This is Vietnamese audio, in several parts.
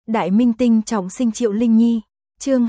Đại minh tinh trọng sinh Triệu Linh Nhi, chương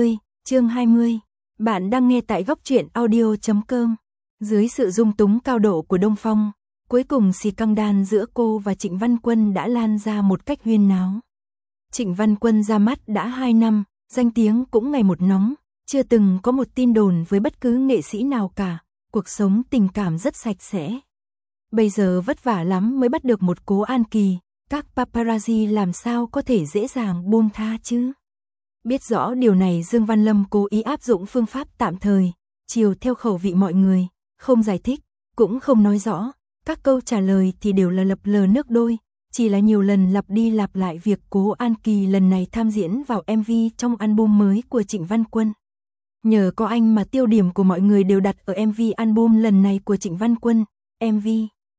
20. Bạn đang nghe tại góc truyện audio.com. Dưới sự dung túng cao độ của Đông Phong, cuối cùng scandal giữa cô và Trịnh Văn Quân đã lan ra một cách huyên náo. Trịnh Văn Quân ra mắt đã 2 năm, danh tiếng cũng ngày một nóng, chưa từng có một tin đồn với bất cứ nghệ sĩ nào cả, cuộc sống tình cảm rất sạch sẽ. Bây giờ vất vả lắm mới bắt được một Cố An Kỳ, các paparazzi làm sao có thể dễ dàng buông tha chứ? Biết rõ điều này, Dương Văn Lâm cố ý áp dụng phương pháp tạm thời, chiều theo khẩu vị mọi người, không giải thích, cũng không nói rõ, các câu trả lời thì đều là lập lờ nước đôi, chỉ là nhiều lần lặp đi lặp lại việc Cố An Kỳ lần này tham diễn vào MV trong album mới của Trịnh Văn Quân. Nhờ có anh mà tiêu điểm của mọi người đều đặt ở MV album lần này của Trịnh Văn Quân, MV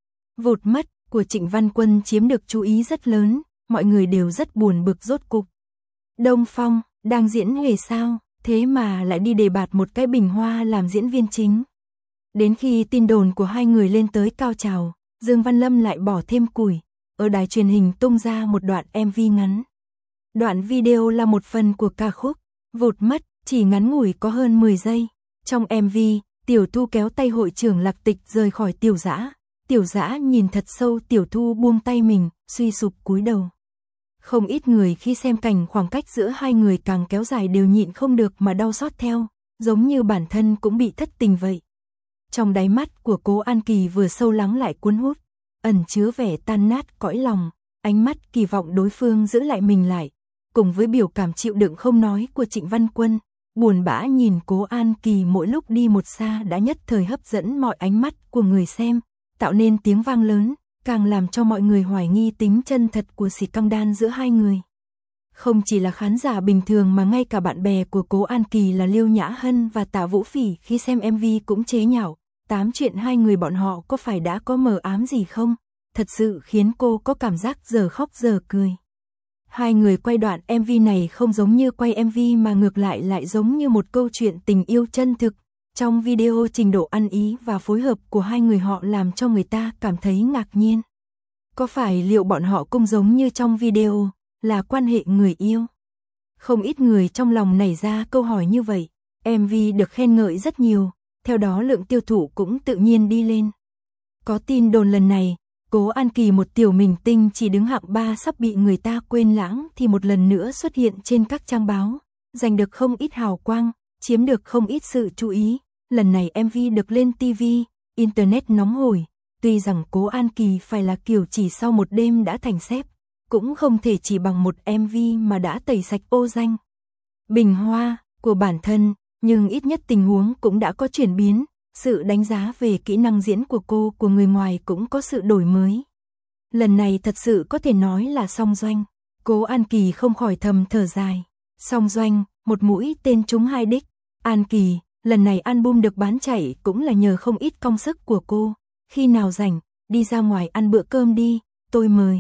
Vụt Mất của Trịnh Văn Quân chiếm được chú ý rất lớn, mọi người đều rất buồn bực rốt cục. Đông Phong, đang diễn hề sao, thế mà lại đi đề bạt một cái bình hoa làm diễn viên chính. Đến khi tin đồn của hai người lên tới cao trào, Dương Văn Lâm lại bỏ thêm củi, ở đài truyền hình tung ra một đoạn MV ngắn. Đoạn video là một phần của ca khúc Vụt Mất, chỉ ngắn ngủi có hơn 10 giây. Trong MV, Tiểu Thu kéo tay hội trưởng Lạc Tịch rời khỏi Tiểu Dã. Tiểu Dã nhìn thật sâu Tiểu Thu buông tay mình, suy sụp cúi đầu. Không ít người khi xem cảnh khoảng cách giữa hai người càng kéo dài đều nhịn không được mà đau xót theo, giống như bản thân cũng bị thất tình vậy. Trong đáy mắt của Cố An Kỳ vừa sâu lắng lại cuốn hút, ẩn chứa vẻ tan nát cõi lòng, ánh mắt kỳ vọng đối phương giữ lại mình lại, cùng với biểu cảm chịu đựng không nói của Trịnh Văn Quân, buồn bã nhìn Cố An Kỳ mỗi lúc đi một xa đã nhất thời hấp dẫn mọi ánh mắt của người xem, tạo nên tiếng vang lớn, càng làm cho mọi người hoài nghi tính chân thật của scandal giữa hai người. Không chỉ là khán giả bình thường mà ngay cả bạn bè của Cố An Kỳ là Liêu Nhã Hân và Tạ Vũ Phỉ khi xem MV cũng chế nhạo, tám chuyện hai người bọn họ có phải đã có mờ ám gì không? Thật sự khiến cô có cảm giác giờ khóc giờ cười. Hai người quay đoạn MV này không giống như quay MV mà ngược lại giống như một câu chuyện tình yêu chân thực. Trong video trình độ ăn ý và phối hợp của hai người họ làm cho người ta cảm thấy ngạc nhiên. Có phải liệu bọn họ cũng giống như trong video, là quan hệ người yêu? Không ít người trong lòng nảy ra câu hỏi như vậy. MV được khen ngợi rất nhiều, theo đó lượng tiêu thụ cũng tự nhiên đi lên. Có tin đồn lần này, Cố An Kỳ một tiểu minh tinh chỉ đứng hạng 3 sắp bị người ta quên lãng thì một lần nữa xuất hiện trên các trang báo, giành được không ít hào quang, chiếm được không ít sự chú ý. Lần này MV được lên TV, Internet nóng hổi, tuy rằng Cố An Kỳ phải là kiểu chỉ sau một đêm đã thành sếp, cũng không thể chỉ bằng một MV mà đã tẩy sạch ô danh bình hoa của bản thân, nhưng ít nhất tình huống cũng đã có chuyển biến, sự đánh giá về kỹ năng diễn của cô của người ngoài cũng có sự đổi mới. Lần này thật sự có thể nói là song doanh, Cố An Kỳ không khỏi thầm thở dài. Song doanh, một mũi tên trúng hai đích. An Kỳ, lần này album được bán chạy cũng là nhờ không ít công sức của cô, khi nào rảnh, đi ra ngoài ăn bữa cơm đi, tôi mời.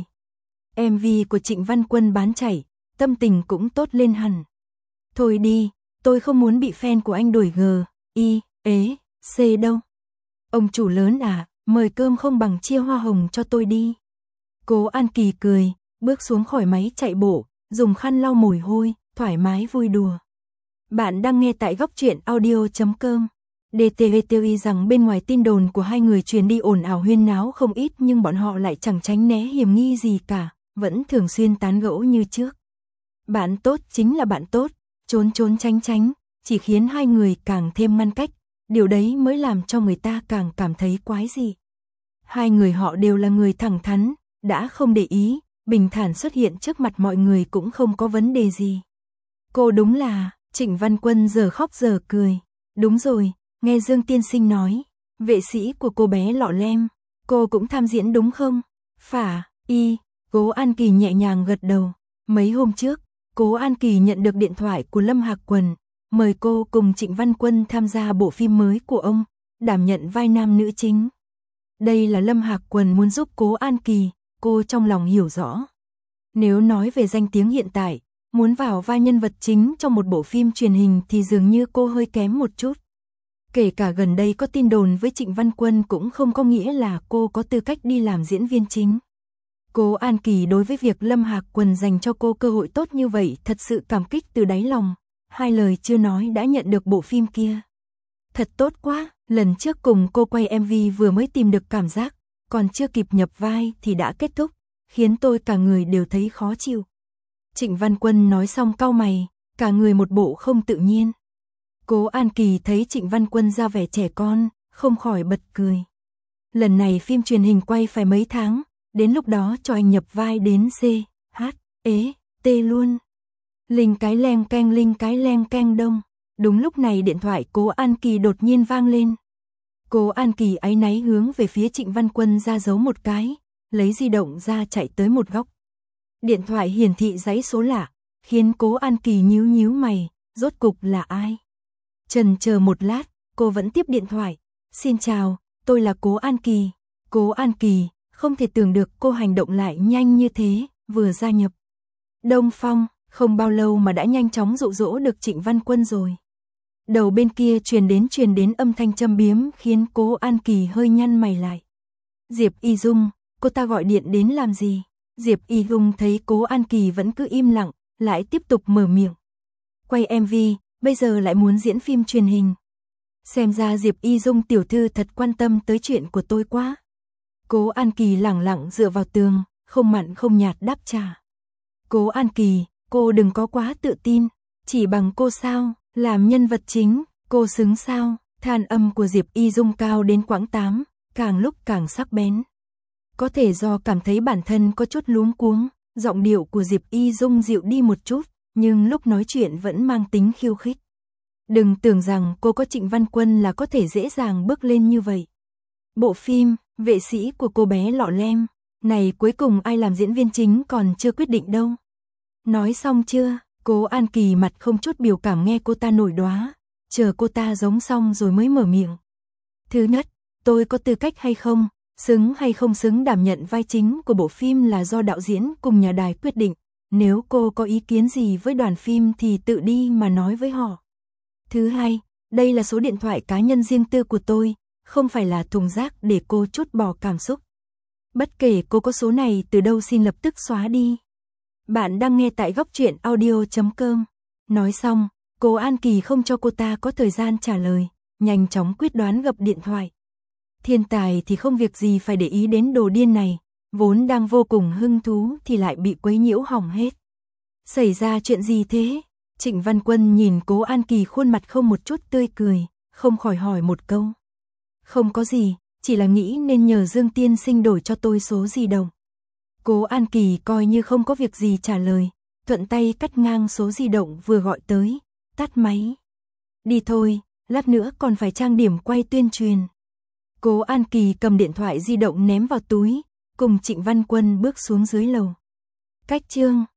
MV của Trịnh Văn Quân bán chạy, tâm tình cũng tốt lên hẳn. Thôi đi, tôi không muốn bị fan của anh đuổi C đâu. Ông chủ lớn à, mời cơm không bằng chia hoa hồng cho tôi đi. Cố An Kỳ cười, bước xuống khỏi máy chạy bộ, dùng khăn lau mồ hôi, thoải mái vui đùa. Bạn đang nghe tại góc truyện audio.com. DTV rằng bên ngoài tin đồn của hai người truyền đi ồn ào huyên náo không ít nhưng bọn họ lại chẳng tránh né hiểm nghi gì cả, vẫn thường xuyên tán gẫu như trước. Bạn tốt chính là bạn tốt, trốn tránh, chỉ khiến hai người càng thêm ngăn cách, điều đấy mới làm cho người ta càng cảm thấy quái dị. Hai người họ đều là người thẳng thắn, đã không để ý, bình thản xuất hiện trước mặt mọi người cũng không có vấn đề gì. Cô đúng là, Trịnh Văn Quân giờ khóc giờ cười. Đúng rồi, nghe Dương tiên sinh nói, vệ sĩ của cô bé Lọ Lem, cô cũng tham diễn đúng không? Cố An Kỳ nhẹ nhàng gật đầu. Mấy hôm trước, Cố An Kỳ nhận được điện thoại của Lâm Hạc Quần, mời cô cùng Trịnh Văn Quân tham gia bộ phim mới của ông, đảm nhận vai nam nữ chính. Đây là Lâm Hạc Quần muốn giúp Cố An Kỳ, cô trong lòng hiểu rõ. Nếu nói về danh tiếng hiện tại, muốn vào vai nhân vật chính trong một bộ phim truyền hình thì dường như cô hơi kém một chút. Kể cả gần đây có tin đồn với Trịnh Văn Quân cũng không có nghĩa là cô có tư cách đi làm diễn viên chính. Cố An Kỳ đối với việc Lâm Hạc Quần dành cho cô cơ hội tốt như vậy thật sự cảm kích từ đáy lòng, hai lời chưa nói đã nhận được bộ phim kia. Thật tốt quá, lần trước cùng cô quay MV vừa mới tìm được cảm giác, còn chưa kịp nhập vai thì đã kết thúc, khiến tôi cả người đều thấy khó chịu. Trịnh Văn Quân nói xong cau mày, cả người một bộ không tự nhiên. Cố An Kỳ thấy Trịnh Văn Quân ra vẻ trẻ con, không khỏi bật cười. Lần này phim truyền hình quay phải mấy tháng, đến lúc đó cho anh nhập vai đến C, H, E, T luôn. Linh cái leng keng đông. Đúng lúc này điện thoại Cố An Kỳ đột nhiên vang lên. Cố An Kỳ áy náy hướng về phía Trịnh Văn Quân ra dấu một cái, lấy di động ra chạy tới một góc. Điện thoại hiển thị dãy số lạ, khiến Cố An Kỳ nhíu nhíu mày, rốt cục là ai? Chần chờ một lát, cô vẫn tiếp điện thoại. Xin chào, tôi là Cố An Kỳ. Cố An Kỳ, không thể tưởng được cô hành động lại nhanh như thế, vừa gia nhập Đông Phong, không bao lâu mà đã nhanh chóng dụ dỗ được Trịnh Văn Quân rồi. Đầu bên kia truyền đến âm thanh châm biếm khiến Cố An Kỳ hơi nhăn mày lại. Diệp Y Dung, cô ta gọi điện đến làm gì? Diệp Y Dung thấy Cố An Kỳ vẫn cứ im lặng, lại tiếp tục mở miệng. Quay MV, bây giờ lại muốn diễn phim truyền hình. Xem ra Diệp Y Dung tiểu thư thật quan tâm tới chuyện của tôi quá. Cố An Kỳ lẳng lặng dựa vào tường, không mặn không nhạt đáp trả. Cố An Kỳ, cô đừng có quá tự tin, chỉ bằng cô sao, làm nhân vật chính, cô xứng sao? Than âm của Diệp Y Dung cao đến quãng 8, càng lúc càng sắc bén. Có thể do cảm thấy bản thân có chút luống cuống, giọng điệu của Diệp Y Dung dịu đi một chút, nhưng lúc nói chuyện vẫn mang tính khiêu khích. Đừng tưởng rằng cô có Trịnh Văn Quân là có thể dễ dàng bước lên như vậy. Bộ phim, vệ sĩ của cô bé lọ lem, này cuối cùng ai làm diễn viên chính còn chưa quyết định đâu. Nói xong chưa? Cố An Kỳ mặt không chút biểu cảm nghe cô ta nổi đoá, chờ cô ta giống xong rồi mới mở miệng. Thứ nhất, tôi có tư cách hay không, xứng hay không xứng đảm nhận vai chính của bộ phim là do đạo diễn cùng nhà đài quyết định. Nếu cô có ý kiến gì với đoàn phim thì tự đi mà nói với họ. Thứ hai, đây là số điện thoại cá nhân riêng tư của tôi, không phải là thùng rác để cô trút bỏ cảm xúc. Bất kể cô có số này từ đâu xin lập tức xóa đi. Bạn đang nghe tại góc truyện audio.com. Nói xong, Cố An Kỳ không cho cô ta có thời gian trả lời, nhanh chóng quyết đoán gập điện thoại. Thiên tài thì không việc gì phải để ý đến đồ điên này, vốn đang vô cùng hứng thú thì lại bị quấy nhiễu hỏng hết. Xảy ra chuyện gì thế? Trịnh Văn Quân nhìn Cố An Kỳ khuôn mặt không một chút tươi cười, không khỏi hỏi một câu. Không có gì, chỉ là nghĩ nên nhờ Dương tiên sinh đổi cho tôi số di động. Cố An Kỳ coi như không có việc gì trả lời, thuận tay cắt ngang số di động vừa gọi tới, tắt máy. Đi thôi, lát nữa còn phải trang điểm quay tuyên truyền. Cố An Kỳ cầm điện thoại di động ném vào túi, cùng Trịnh Văn Quân bước xuống dưới lầu. Cách chương